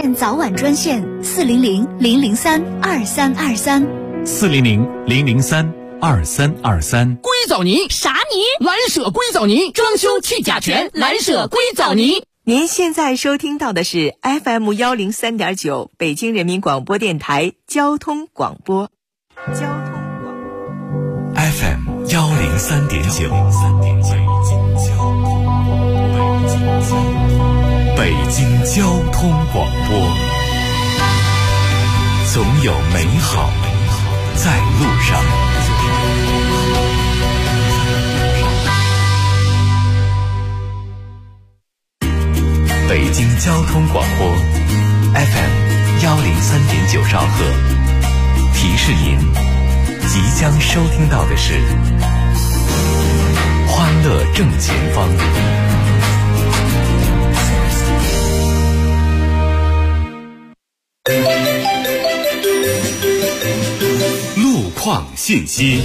县早晚专线400-003-2323，400-003-2323。 硅藻泥啥泥？ 蓝舍硅藻泥，装修去甲醛，蓝舍硅藻泥。 您现在收听到的是 FM103.9 北京人民广播电台交通广播。 FM103.9 北京交通广播，总有美好在路上。北京交通广播 FM103.9 兆赫，提示您即将收听到的是欢乐正前方。路况信息，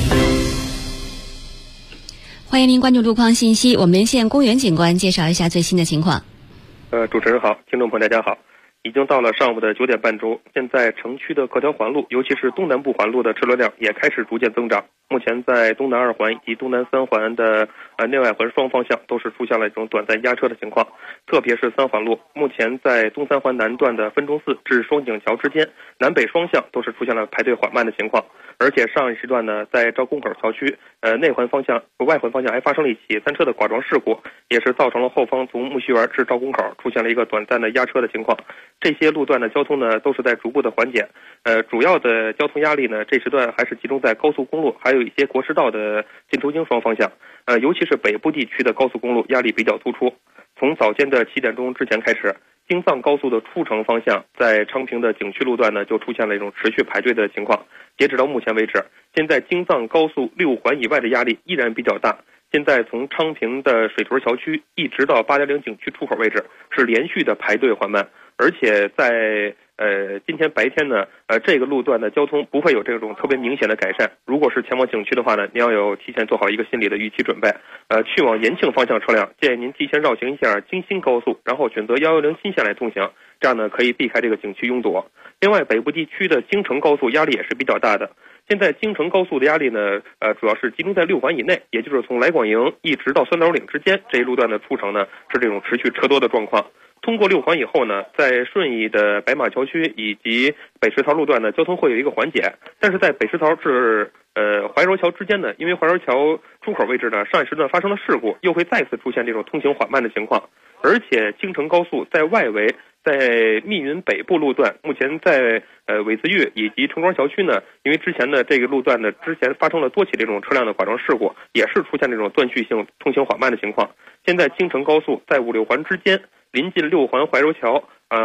欢迎您关注路况信息。我们连线公园警官介绍一下最新的情况。 主持人好，听众朋友大家好。已经到了上午的9点半钟，现在城区的各条环路，尤其是东南部环路的车流量也开始逐渐增长。目前在东南2环以及东南3环的内外环双方向都是出现了一种短暂压车的情况，特别是3环路，目前在东3环南段的分钟寺至双井桥之间，南北双向都是出现了排队缓慢的情况。而且上一时段呢，在赵公口桥区内环方向、外环方向还发生了一起3车的剐撞事故，也是造成了后方从木樨园至赵公口出现了一个短暂的压车的情况。这些路段的交通呢，都是在逐步的缓解。主要的交通压力呢，这时段还是集中在高速公路，还有一些国师道的进出京双方向。尤其是北部地区的高速公路压力比较突出。从早间的7点钟之前开始，京藏高速的出城方向，在昌平的景区路段呢，就出现了一种持续排队的情况。截止到目前为止，现在京藏高速6环以外的压力依然比较大。现在从昌平的水屯桥区一直到810景区出口位置，是连续的排队缓慢。而且在今天白天呢，这个路段的交通不会有这种特别明显的改善。如果是前往景区的话呢，您要有提前做好一个心理的预期准备。去往延庆方向车辆，建议您提前绕行一下京新高速，然后选择110新线来通行，这样呢可以避开这个景区拥堵。另外，北部地区的京承高速压力也是比较大的。现在京承高速的压力呢，主要是集中在6环以内，也就是从来广营一直到酸枣岭之间这一路段的出城呢，是这种持续车多的状况。通过6环以后呢，在顺义的白马桥区以及北石槽路段呢，交通会有一个缓解。但是在北石槽至怀柔桥之间呢，因为怀柔桥出口位置呢，上一时段发生了事故，又会再次出现这种通行缓慢的情况。而且京承高速在外围，在密云北部路段，目前在苇子峪以及城庄桥区呢，因为之前的这个路段呢，之前发生了多起这种车辆的剐撞事故，也是出现这种断续性通行缓慢的情况。现在京承高速在5、6环之间，临近6环怀柔桥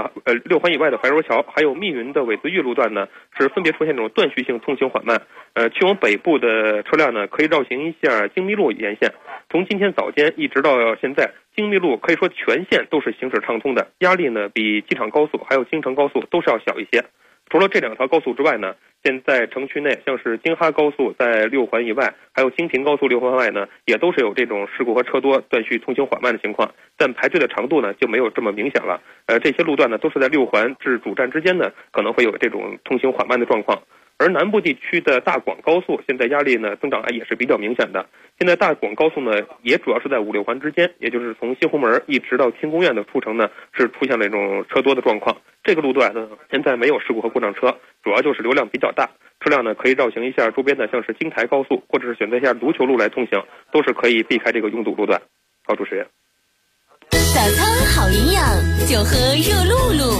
，6环以外的怀柔桥，还有密云的苇子峪路段呢，是分别出现这种断续性通行缓慢。去往北部的车辆呢，可以绕行一下京密路沿线。从今天早间一直到现在，京密路可以说全线都是行驶畅通的，压力呢比机场高速还有京承高速都是要小一些。除了这2条高速之外呢，现在城区内像是京哈高速在6环以外，还有京平高速6环外呢，也都是有这种事故和车多断续通行缓慢的情况，但排队的长度呢就没有这么明显了。这些路段呢都是在6环至主站之间呢，可能会有这种通行缓慢的状况。而南部地区的大广高速现在压力呢增长也是比较明显的。现在大广高速呢也主要是在5、6环之间，也就是从西红门一直到天宫苑的出城呢，是出现了一种车多的状况。这个路段呢现在没有事故和故障车，主要就是流量比较大，车辆呢可以绕行一下周边的像是京台高速，或者是选择一下卢球路来通行，都是可以避开这个拥堵路段。好，主持人。 早餐好营养，就喝热露露。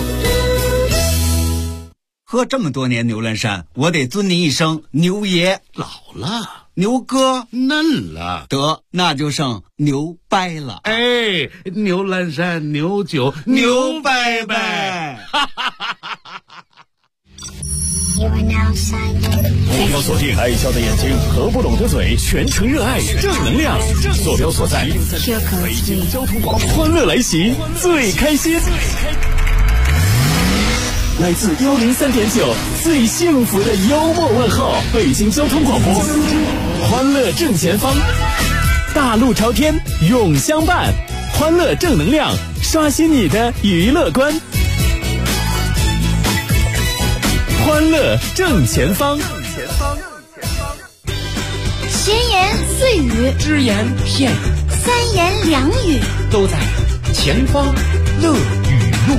喝这么多年牛栏山，我得尊您一声牛爷。 老了， 牛哥嫩了， 得那就剩牛掰了。 哎，牛栏山牛酒牛掰掰。 目标锁定爱笑的眼睛和不懂的嘴，全程热爱正能量。坐标所在北京交通广播，欢乐来袭，最开心。来自103.9最幸福的幽默问候，北京交通广播，欢乐正前方，大路朝天永相伴，欢乐正能量，刷新你的娱乐观。 欢乐正前方。 闲言碎语， 只言片语， 三言两语， 都在前方乐语录。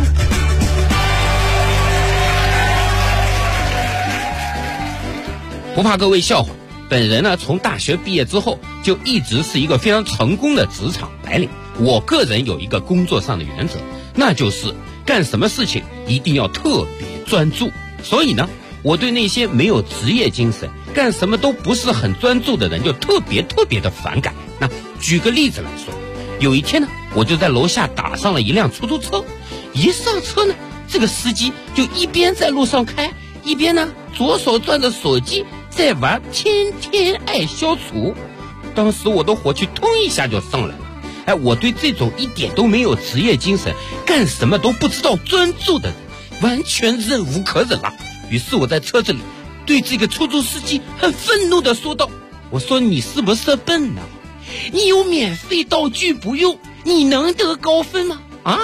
不怕各位笑话，本人呢从大学毕业之后就一直是一个非常成功的职场白领。我个人有一个工作上的原则，那就是干什么事情一定要特别专注。所以呢，我对那些没有职业精神、干什么都不是很专注的人就特别的反感。那举个例子来说，有一天呢，我就在楼下打上了一辆出租车，一上车呢，这个司机就一边在路上开，一边呢左手攥着手机在玩天天爱消除。当时我的火气通一下就上来了。我对这种一点都没有职业精神、干什么都不知道专注的人完全忍无可忍了。于是我在车子里对这个出租司机很愤怒地说道，我说你是不是笨呢？你有免费道具不用，你能得高分吗？啊？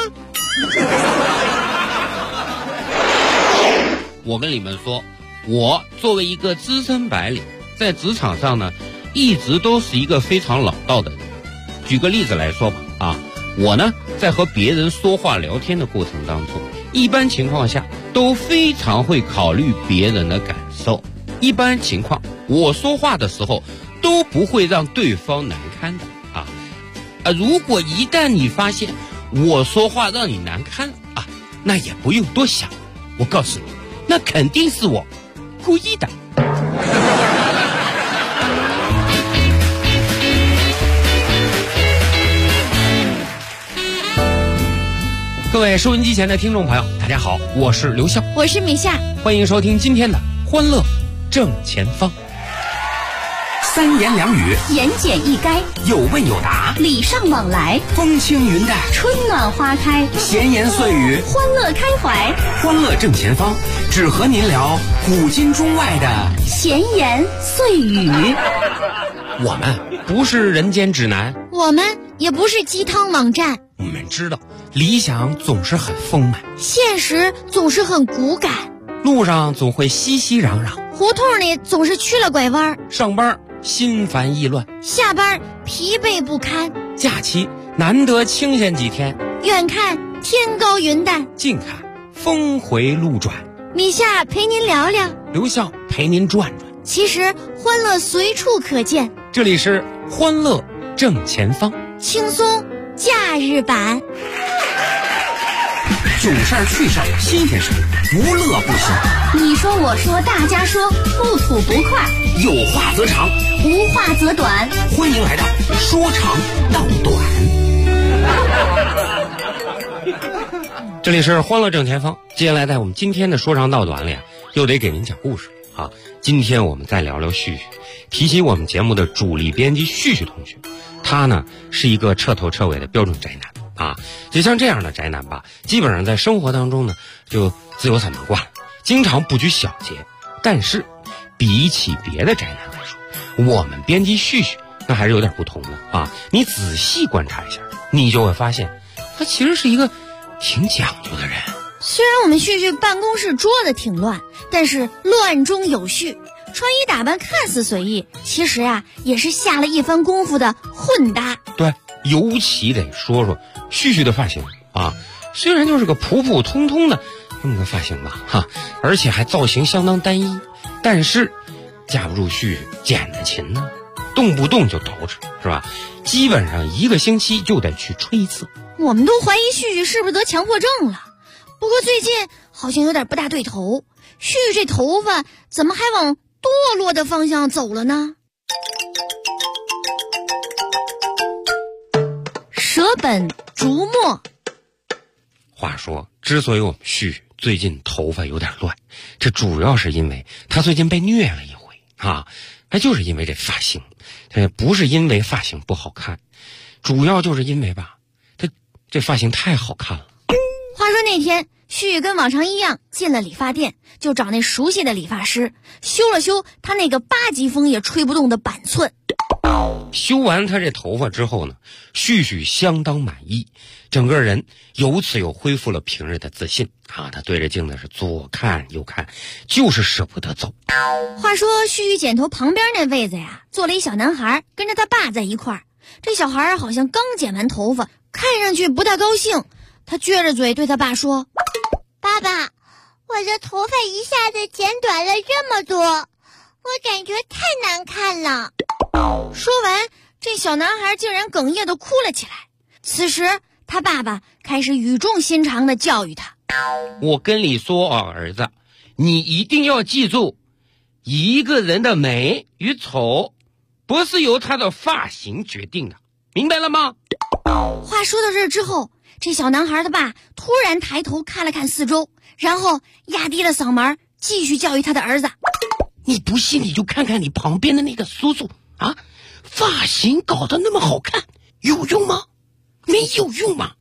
我跟你们说，我作为一个资深白领，在职场上呢一直都是一个非常老道的人。举个例子来说吧，我呢在和别人说话聊天的过程当中，一般情况下都非常会考虑别人的感受。一般情况我说话的时候都不会让对方难堪的如果一旦你发现我说话让你难堪那也不用多想，我告诉你，那肯定是我故意的。各位收音机前的听众朋友，大家好，我是刘笑， 我是米夏， 欢迎收听今天的欢乐正前方。 三言两语， 言简意赅， 有问有答， 礼尚往来， 风轻云淡， 春暖花开， 闲言碎语， 欢乐开怀， 欢乐正前方，只和您聊古今中外的闲言碎语。 我们不是人间指南， 我们也不是鸡汤网站， 我们知道理想总是很丰满， 现实总是很骨感， 路上总会熙熙攘攘， 胡同里总是曲了拐弯， 上班心烦意乱， 下班疲惫不堪， 假期难得清闲几天， 远看天高云淡， 近看峰回路转。 米夏陪您聊聊， 刘笑陪您转转， 其实欢乐随处可见。 这里是欢乐正前方， 轻松假日版。 囧事儿趣事儿新鲜事儿，无乐不休。 你说我说大家说，不吐不快， 有话则长， 无话则短。 欢迎来到说长道短。 这里是欢乐正前方，接下来在我们今天的说长道短里又得给您讲故事今天我们再聊聊旭旭，提起我们节目的主力编辑旭旭同学，他呢是一个彻头彻尾的标准宅男就像这样的宅男吧，基本上在生活当中呢就自由散漫惯了，经常不拘小节。但是比起别的宅男来说，我们编辑旭旭那还是有点不同的你仔细观察一下，你就会发现他其实是一个挺讲究的人。 虽然我们旭旭办公室桌子挺乱，但是乱中有序，穿衣打扮看似随意，其实也是下了一番功夫的混搭。 对，尤其得说说旭旭的发型虽然就是个普普通通的那么个发型吧而且还造型相当单一，但是架不住旭旭剪的勤呢，动不动就捯饬，是吧？基本上一个星期就得去吹一次。 我们都怀疑旭旭是不是得强迫症了，不过最近好像有点不大对头，旭旭这头发怎么还往堕落的方向走了呢？舍本逐末。 话说，之所以我们旭旭最近头发有点乱，这主要是因为他最近被虐了一回那就是因为这发型，这不是因为发型不好看，主要就是因为吧，他这发型太好看了。 话说那天旭旭跟往常一样进了理发店，就找那熟悉的理发师修了修他那个8级风也吹不动的板寸。 修完他这头发之后呢，旭旭相当满意，整个人由此又恢复了平日的自信啊！他对着镜子是左看右看，就是舍不得走。 话说旭旭剪头旁边那位子呀，坐了一小男孩，跟着他爸在一块儿。这小孩好像刚剪完头发，看上去不大高兴。他撅着嘴对他爸说：“ 爸爸，我的头发一下子剪短了这么多，我感觉太难看了。” 说完，这小男孩竟然哽咽地哭了起来。此时他爸爸开始语重心长地教育他：“ 我跟你说啊，儿子，你一定要记住，一个人的美与丑不是由他的发型决定的，明白了吗？” 话说到这之后，这小男孩的爸突然抬头看了看四周，然后压低了嗓门继续教育他的儿子：“ 你不信你就看看你旁边的那个叔叔啊，发型搞得那么好看，有用吗？没有用吗？”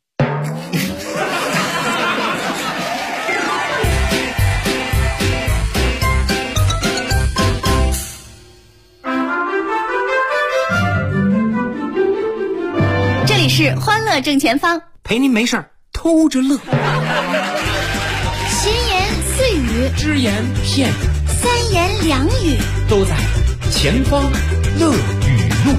这里是欢乐正前方， 陪您没事儿偷着乐。 闲言碎语， 只言片语， 三言两语， 都在前方乐语录。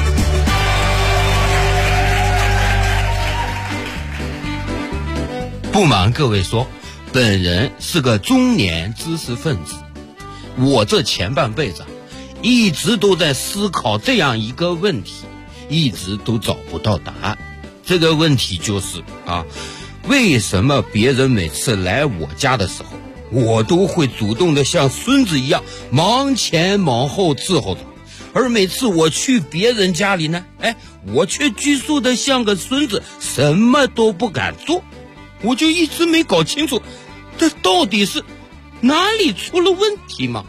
不瞒各位说，本人是个中年知识分子，我这前半辈子一直都在思考这样一个问题，一直都找不到答案。这个问题就是为什么别人每次来我家的时候，我都会主动的像孙子一样忙前忙后伺候他，而每次我去别人家里呢，我却拘束的像个孙子，什么都不敢做。我就一直没搞清楚，这到底是哪里出了问题吗？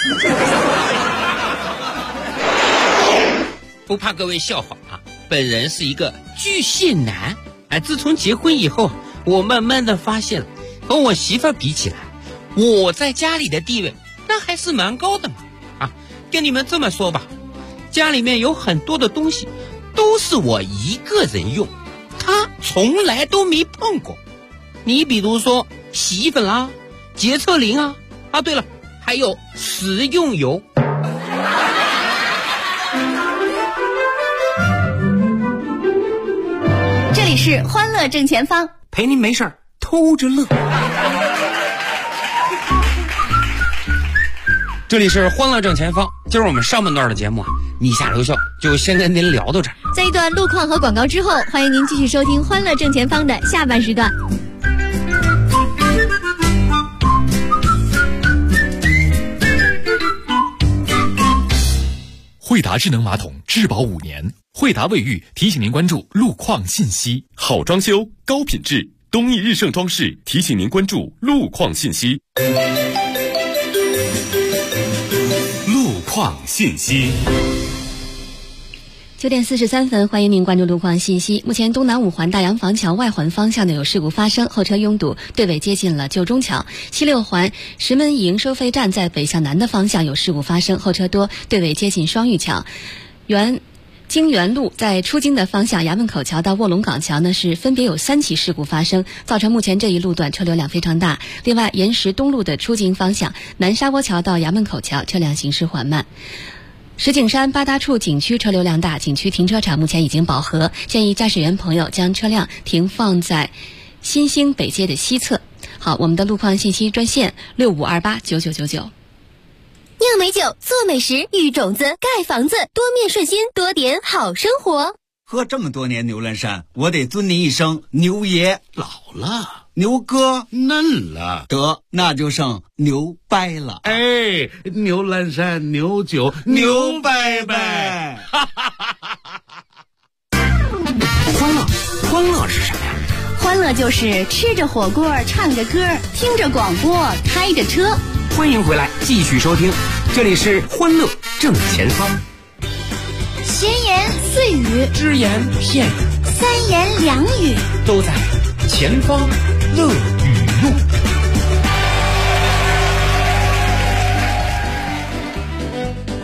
不怕各位笑话啊，本人是一个巨蟹男。自从结婚以后，我慢慢的发现了，和我媳妇比起来，我在家里的地位那还是蛮高的嘛。跟你们这么说吧，家里面有很多的东西都是我一个人用，她从来都没碰过。你比如说洗衣粉啦、洁厕灵啊，对了，还有食用油。 这里是欢乐正前方， 陪您没事儿偷着乐。 这里是欢乐正前方，今儿我们上半段的节目你下留校就先跟您聊到这儿。 在一段路况和广告之后，欢迎您继续收听欢乐正前方的下半时段。 惠达智能马桶质保5年，惠达卫浴提醒您关注路况信息。好装修，高品质，东益日盛装饰提醒您关注路况信息。路况信息。 9点43分，欢迎您关注路况信息。目前东南5环大洋坊桥外环方向呢有事故发生，后车拥堵，队尾接近了旧中桥。西6环石门营收费站在北向南的方向有事故发生，后车多，队尾接近双玉桥。京园路在出京的方向，衙门口桥到卧龙岗桥呢是分别有3起事故发生，造成目前这一路段车流量非常大。另外，沿石东路的出京方向，南沙窝桥到衙门口桥车辆行驶缓慢。石景山八大处景区车流量大，景区停车场目前已经饱和，建议驾驶员朋友将车辆停放在新兴北街的西侧。好，我们的路况信息专线65289999。 酿美酒，做美食，育种子，盖房子，多面顺心，多点好生活。 喝这么多年牛栏山，我得尊您一声牛爷。 老了， 牛哥嫩了， 得那就剩牛掰了。 牛栏山牛酒牛掰掰。 欢乐是什么呀？ 欢乐就是吃着火锅，唱着歌，听着广播，开着车。 欢迎回来，继续收听，这里是欢乐正前方。 闲言碎语， 只言片语， 三言两语， 都在前方乐语录。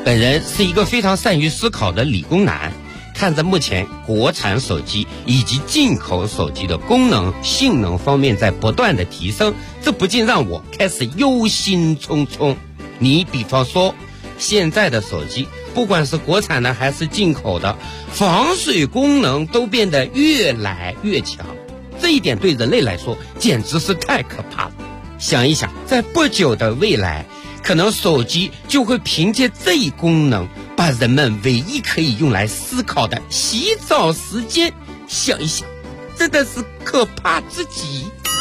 本人是一个非常善于思考的理工男，看着目前国产手机以及进口手机的功能性能方面在不断的提升，这不禁让我开始忧心忡忡。你比方说现在的手机，不管是国产的还是进口的，防水功能都变得越来越强，这一点对人类来说简直是太可怕了。想一想，在不久的未来，可能手机就会凭借这一功能把人们唯一可以用来思考的洗澡时间想一想，真的是可怕至极。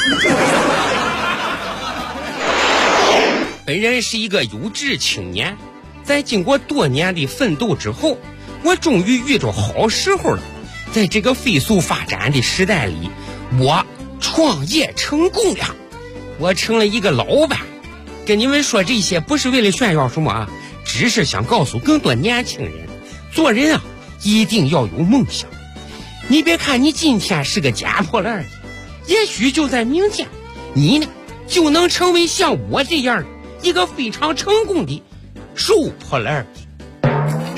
本人是一个有志青年，在经过多年的奋斗之后，我终于遇着好时候了。在这个飞速发展的时代里，我创业成功了，我成了一个老板。跟你们说这些不是为了炫耀什么啊，只是想告诉更多年轻人，做人啊一定要有梦想。你别看你今天是个捡破烂的，也许就在明天，你呢就能成为像我这样的一个非常成功的收破烂的。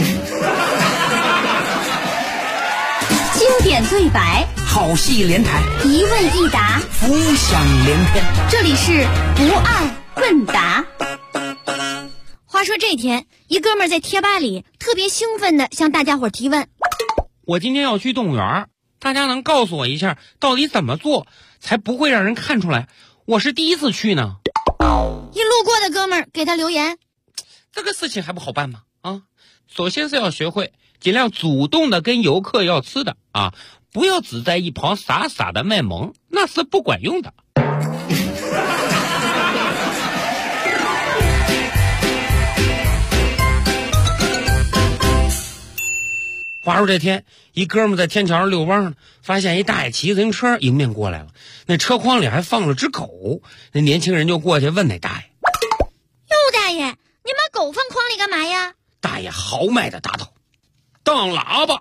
经典对白， 好戏连台， 一问一答， 浮想联翩。 这里是不二问答。话说这天，一哥们在贴吧里特别兴奋地向大家伙提问： 我今天要去动物园，大家能告诉我一下到底怎么做才不会让人看出来我是第一次去呢？ 一路过的哥们给他留言： 这个事情还不好办吗？啊，首先是要学会尽量主动的跟游客要吃的啊，不要只在一旁傻傻的卖萌，那是不管用的。话说这天，一哥们在天桥上遛弯呢，发现一大爷骑自行车迎面过来了，那车筐里还放了只狗。那年轻人就过去问那大爷： 哟，大爷，你把狗放筐里干嘛呀？ 大爷豪迈的答道：当喇叭。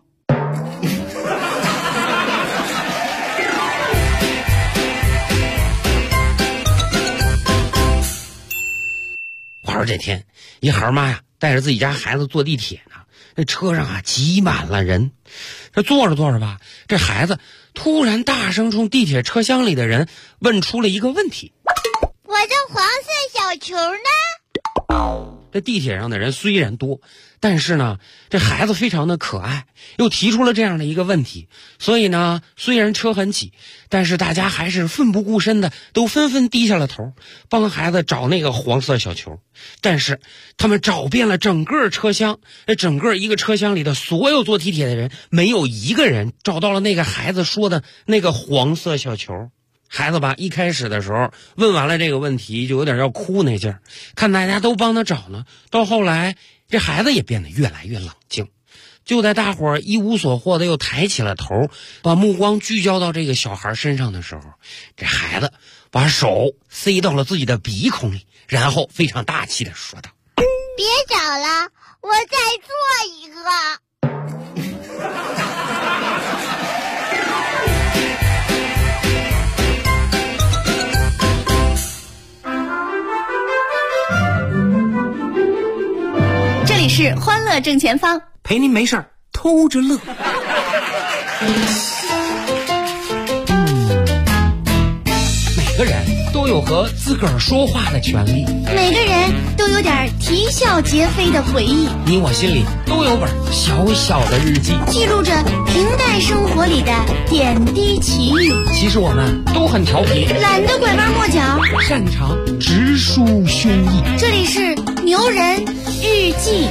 话说这天，一孩妈呀带着自己家孩子坐地铁呢，那车上啊挤满了人。这坐着坐着吧，这孩子突然大声冲地铁车厢里的人问出了一个问题： 我的黄色小球呢？ 这地铁上的人虽然多，但是呢这孩子非常的可爱，又提出了这样的一个问题，所以呢虽然车很挤，但是大家还是奋不顾身的都纷纷低下了头，帮孩子找那个黄色小球。但是他们找遍了整个车厢，整个一个车厢里的所有坐地铁的人，没有一个人找到了那个孩子说的那个黄色小球。孩子吧一开始的时候问完了这个问题就有点要哭那劲儿，看大家都帮他找呢，到后来这孩子也变得越来越冷静。就在大伙儿一无所获的又抬起了头，把目光聚焦到这个小孩身上的时候，这孩子把手塞到了自己的鼻孔里，然后非常大气的说道： 别找了，我再做一个。 这里是欢乐正前方， 陪您没事儿偷着乐。 每个人都有和自个儿说话的权利， 每个人都有点啼笑皆非的回忆， 你我心里都有本小小的日记， 记录着平淡生活里的点滴奇遇。 其实我们都很调皮， 懒得拐弯抹角， 擅长直抒胸臆。 这里是牛人日记。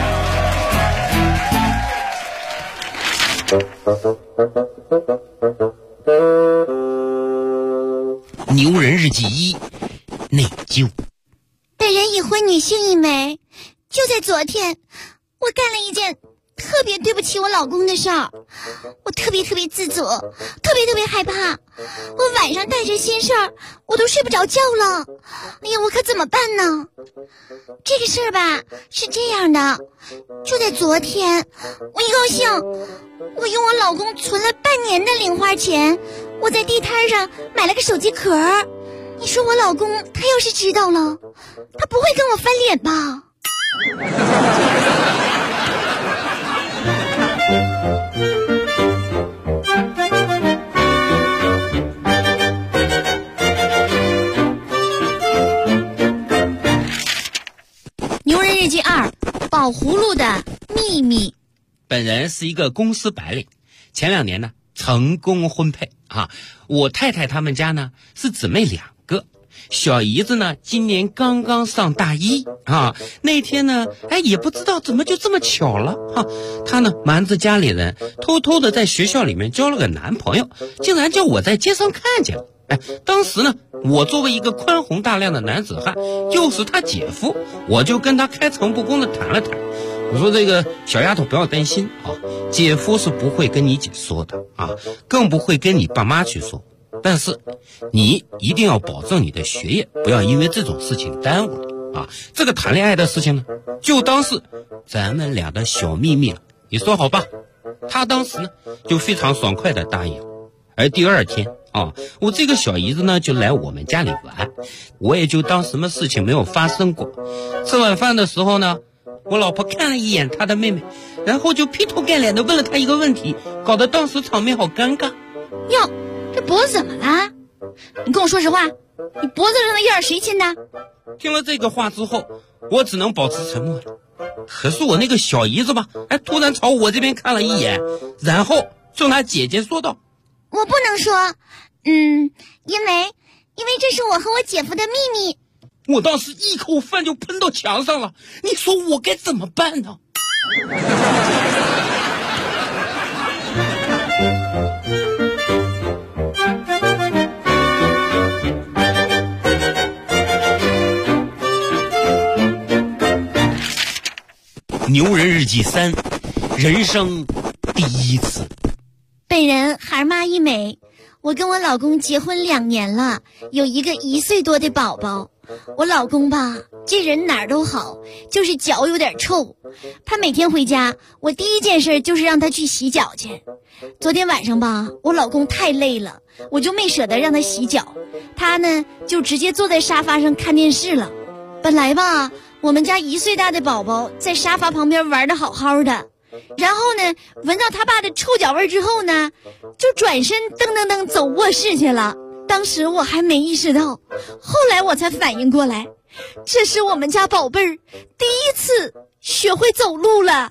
牛人日记一：内疚。 本人已婚，女性一枚。就在昨天，我干了一件特别对不起我老公的事儿，我特别自责，特别害怕。我晚上带着心事儿，我都睡不着觉了。哎呀，我可怎么办呢？这个事儿吧是这样的，就在昨天，我一高兴，我用我老公存了半年的零花钱，我在地摊上买了个手机壳。你说我老公他要是知道了，他不会跟我翻脸吧？ 牛人日记2：宝葫芦的秘密。 本人是一个公司白领，前2年呢成功婚配啊。我太太他们家呢是姊妹2个，小姨子呢今年刚刚上大1啊。那天呢，也不知道怎么就这么巧了哈，她呢瞒着家里人，偷偷的在学校里面交了个男朋友，竟然叫我在街上看见了。当时呢，我作为一个宽宏大量的男子汉，又是他姐夫，我就跟他开诚布公的谈了谈。我说这个小丫头不要担心啊，姐夫是不会跟你姐说的啊，更不会跟你爸妈去说。但是你一定要保证你的学业，不要因为这种事情耽误了啊。这个谈恋爱的事情呢，就当是咱们俩的小秘密了，你说好吧？他当时呢就非常爽快的答应。而第2天啊，我这个小姨子呢就来我们家里玩，我也就当什么事情没有发生过。吃晚饭的时候呢，我老婆看了一眼她的妹妹，然后就劈头盖脸的问了她一个问题，搞得当时场面好尴尬。 哟，这脖子怎么了？你跟我说实话，你脖子上的印儿谁亲的？ 听了这个话之后，我只能保持沉默了。可是我那个小姨子吧，突然朝我这边看了一眼，然后冲她姐姐说道： 我不能说，因为这是我和我姐夫的秘密。 我当时一口饭就喷到墙上了，你说我该怎么办呢？牛人日记3：人生第一次。 本人孩妈一枚，我跟我老公结婚2年了，有一个1岁多的宝宝。我老公吧，这人哪儿都好，就是脚有点臭。他每天回家，我第一件事就是让他去洗脚去。昨天晚上吧，我老公太累了，我就没舍得让他洗脚，他呢就直接坐在沙发上看电视了。本来吧，我们家1岁大的宝宝在沙发旁边玩得好好的，然后呢闻到他爸的臭脚味之后呢，就转身噔噔噔走卧室去了。当时我还没意识到，后来我才反应过来，这是我们家宝贝儿第一次学会走路了。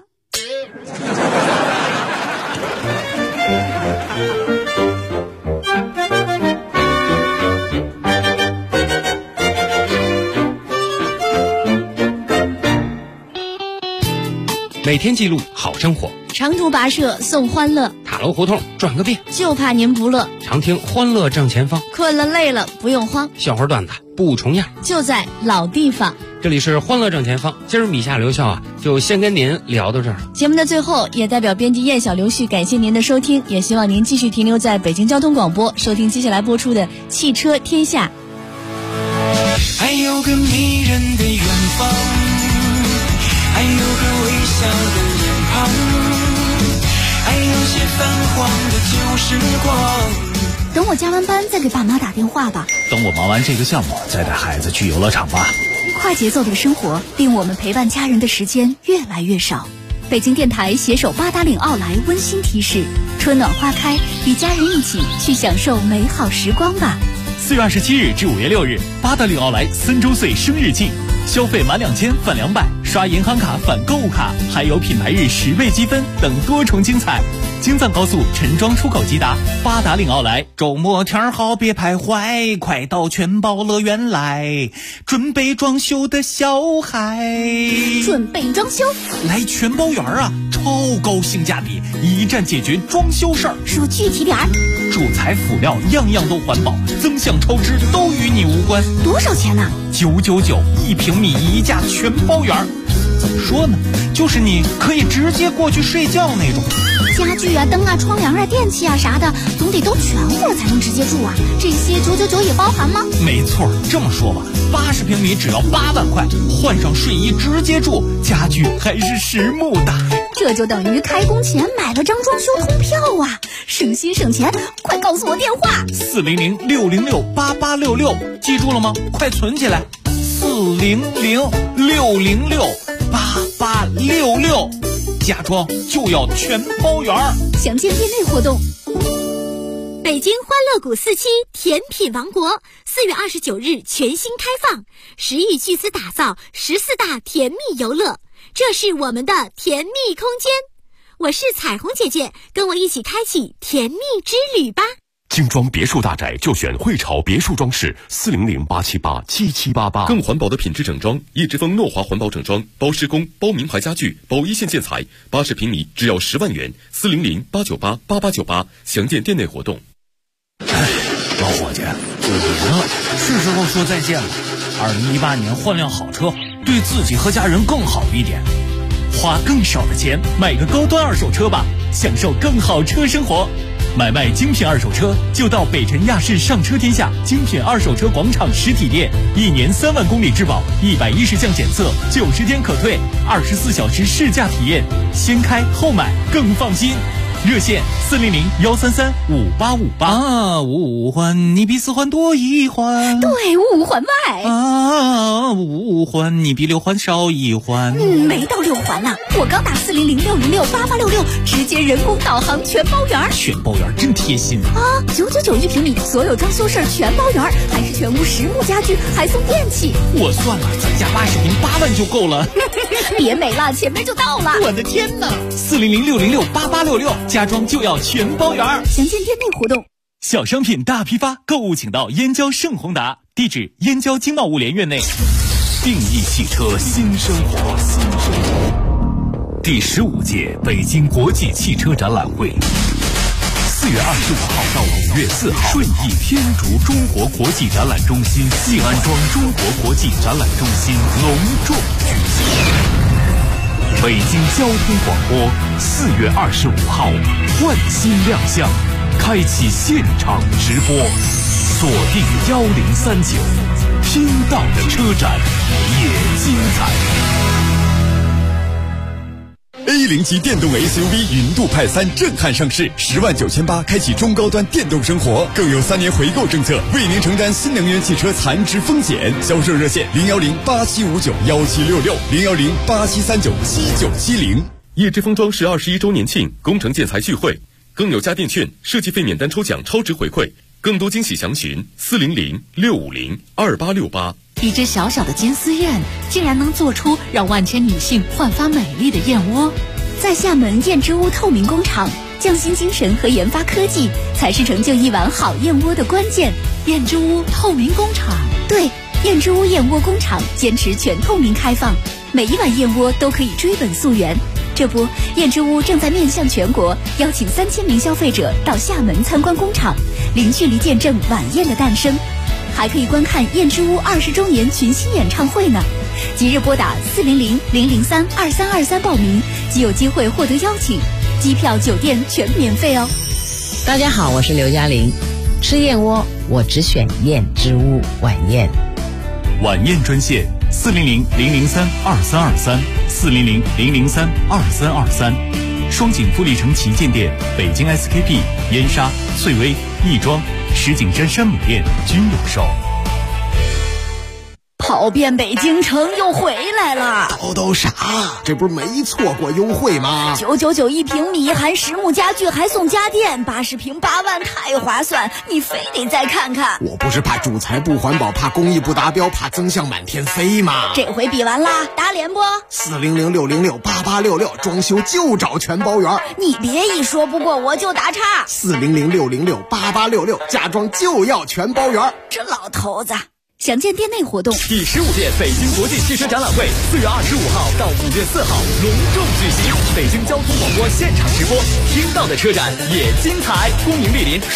每天记录好生活， 长途跋涉送欢乐， 塔楼胡同转个遍， 就怕您不乐。 常听欢乐正前方， 困了累了不用慌， 笑话段子不重样， 就在老地方。 这里是欢乐正前方，今儿米夏刘笑就先跟您聊到这儿。 节目的最后，也代表编辑燕小刘旭感谢您的收听，也希望您继续停留在北京交通广播，收听接下来播出的《汽车天下》。 还有个迷人的远方，还有个微笑的脸庞，还有些泛黄的旧时光。 等我加完班再给爸妈打电话吧。 等我忙完这个项目再带孩子去游乐场吧。 快节奏的生活令我们陪伴家人的时间越来越少。北京电台携手八达岭奥莱温馨提示：春暖花开，与家人一起去享受美好时光吧。 4月27日至5月6日，八达岭奥莱3周岁生日季，消费满2000返200，刷银行卡返购物卡，还有品牌日10倍积分等多重精彩。京藏高速陈庄出口即达，八达岭奥莱。 周末天好别徘徊，快到全宝乐园来，准备装修的小孩。 准备装修来全宝园啊，超高性价比，一站解决装修事儿。 说具体点儿。 主材辅料样样都环保，增项超支都与你无关。 多少钱呢 ？999，1平米1价全包圆。怎么说呢？就是你可以直接过去睡觉那种。 家具啊、灯啊、窗帘啊、电器啊啥的，总得都全乎才能直接住啊。这些999也包含吗？ 没错，这么说吧，80平米只要8万块，换上睡衣直接住，家具还是实木的。 这就等于开工前买了张装修通票啊，省心省钱。快告诉我电话 ：400-606-8866，记住了吗？快存起来，400-606 8866，家装就要全包圆。 详见店内活动。 北京欢乐谷4期甜品王国4月29日全新开放，10亿巨资打造14大甜蜜游乐，这是我们的甜蜜空间。我是彩虹姐姐，跟我一起开启甜蜜之旅吧。 精装别墅大宅就选汇潮别墅装饰，400-878-7788。更环保的品质整装，叶之峰诺华环保整装，包施工、包名牌家具、包一线建材，80平米只要10万元，400-898-8898。详见店内活动。 老伙计，我呢是时候说再见了。2018年换辆好车，对自己和家人更好一点。 花更少的钱买个高端二手车吧，享受更好车生活。买卖精品二手车就到北辰亚市上车天下精品二手车广场实体店，1年3万公里质保，110项检测，90天可退，24小时试驾体验，先开后买更放心。热线400-133-5858 啊，55环你比4环多1环， 对，55环外啊，55环你比6环少1环。 没到6环呢，我刚打400-606-8866，直接人工导航全包圆。 全包圆真贴心啊！999一平米，所有装修事儿全包圆，还是全屋实木家具，还送电器。 我算了，咱家80平8万就够了。 别美了，前面就到了。 我的天哪！400-606-8866。家装就要全包圆。 详见店内活动。 小商品大批发，购物请到燕郊盛宏达，地址燕郊经贸物联院内。 定义汽车新生活，第15届北京国际汽车展览会，4月25号到5月4号，顺义天竺中国国际展览中心西安庄中国国际展览中心隆重举行。北京交通广播4月25号换新亮相，开启现场直播，锁定1039，听到的车展也精彩。 A0级电动 SUV 云度派3震撼上市，10.980万开启中高端电动生活，更有3年回购政策，为您承担新能源汽车残值风险。销售热线010-8759-1766，010-8739-7970。 叶之峰装饰21周年庆工程建材聚会，更有家电券、设计费免单抽奖超值回馈，更多惊喜详询400-650-2868。 一只小小的金丝燕，竟然能做出让万千女性焕发美丽的燕窝。 在厦门燕之屋透明工厂，匠心精神和研发科技才是成就一碗好燕窝的关键。 燕之屋透明工厂， 对，燕之屋燕窝工厂坚持全透明开放，每一碗燕窝都可以追本溯源。这不，燕之屋正在面向全国，邀请3000名消费者到厦门参观工厂，零距离见证晚宴的诞生。还可以观看燕之屋20周年群星演唱会呢！即日拨打400-003-2323报名，即有机会获得邀请，机票、酒店全免费哦。 大家好，我是刘嘉玲，吃燕窝我只选燕之屋晚宴。 晚宴专线400-003-2323，400-003-2323。双井富力城旗舰店、北京 SKP、燕莎、翠微、亦庄、石景山山姆店均有售。 跑遍北京城又回来了， 都啥？这不是没错过优惠吗 ？999一平米，含实木家具还送家电，80平8万，太划算！你非得再看看。 我不是怕主材不环保，怕工艺不达标，怕增项满天飞吗？ 这回比完啦，打脸不 ？400-606-8866，装修就找全包圆。 你别一说不过我就打岔。 400-606-8866，家装就要全包圆。 这老头子。详见店内活动。 第15届北京国际汽车展览会4月25号到5月4号隆重举行，北京交通广播现场直播，听到的车展也精彩，恭迎莅临。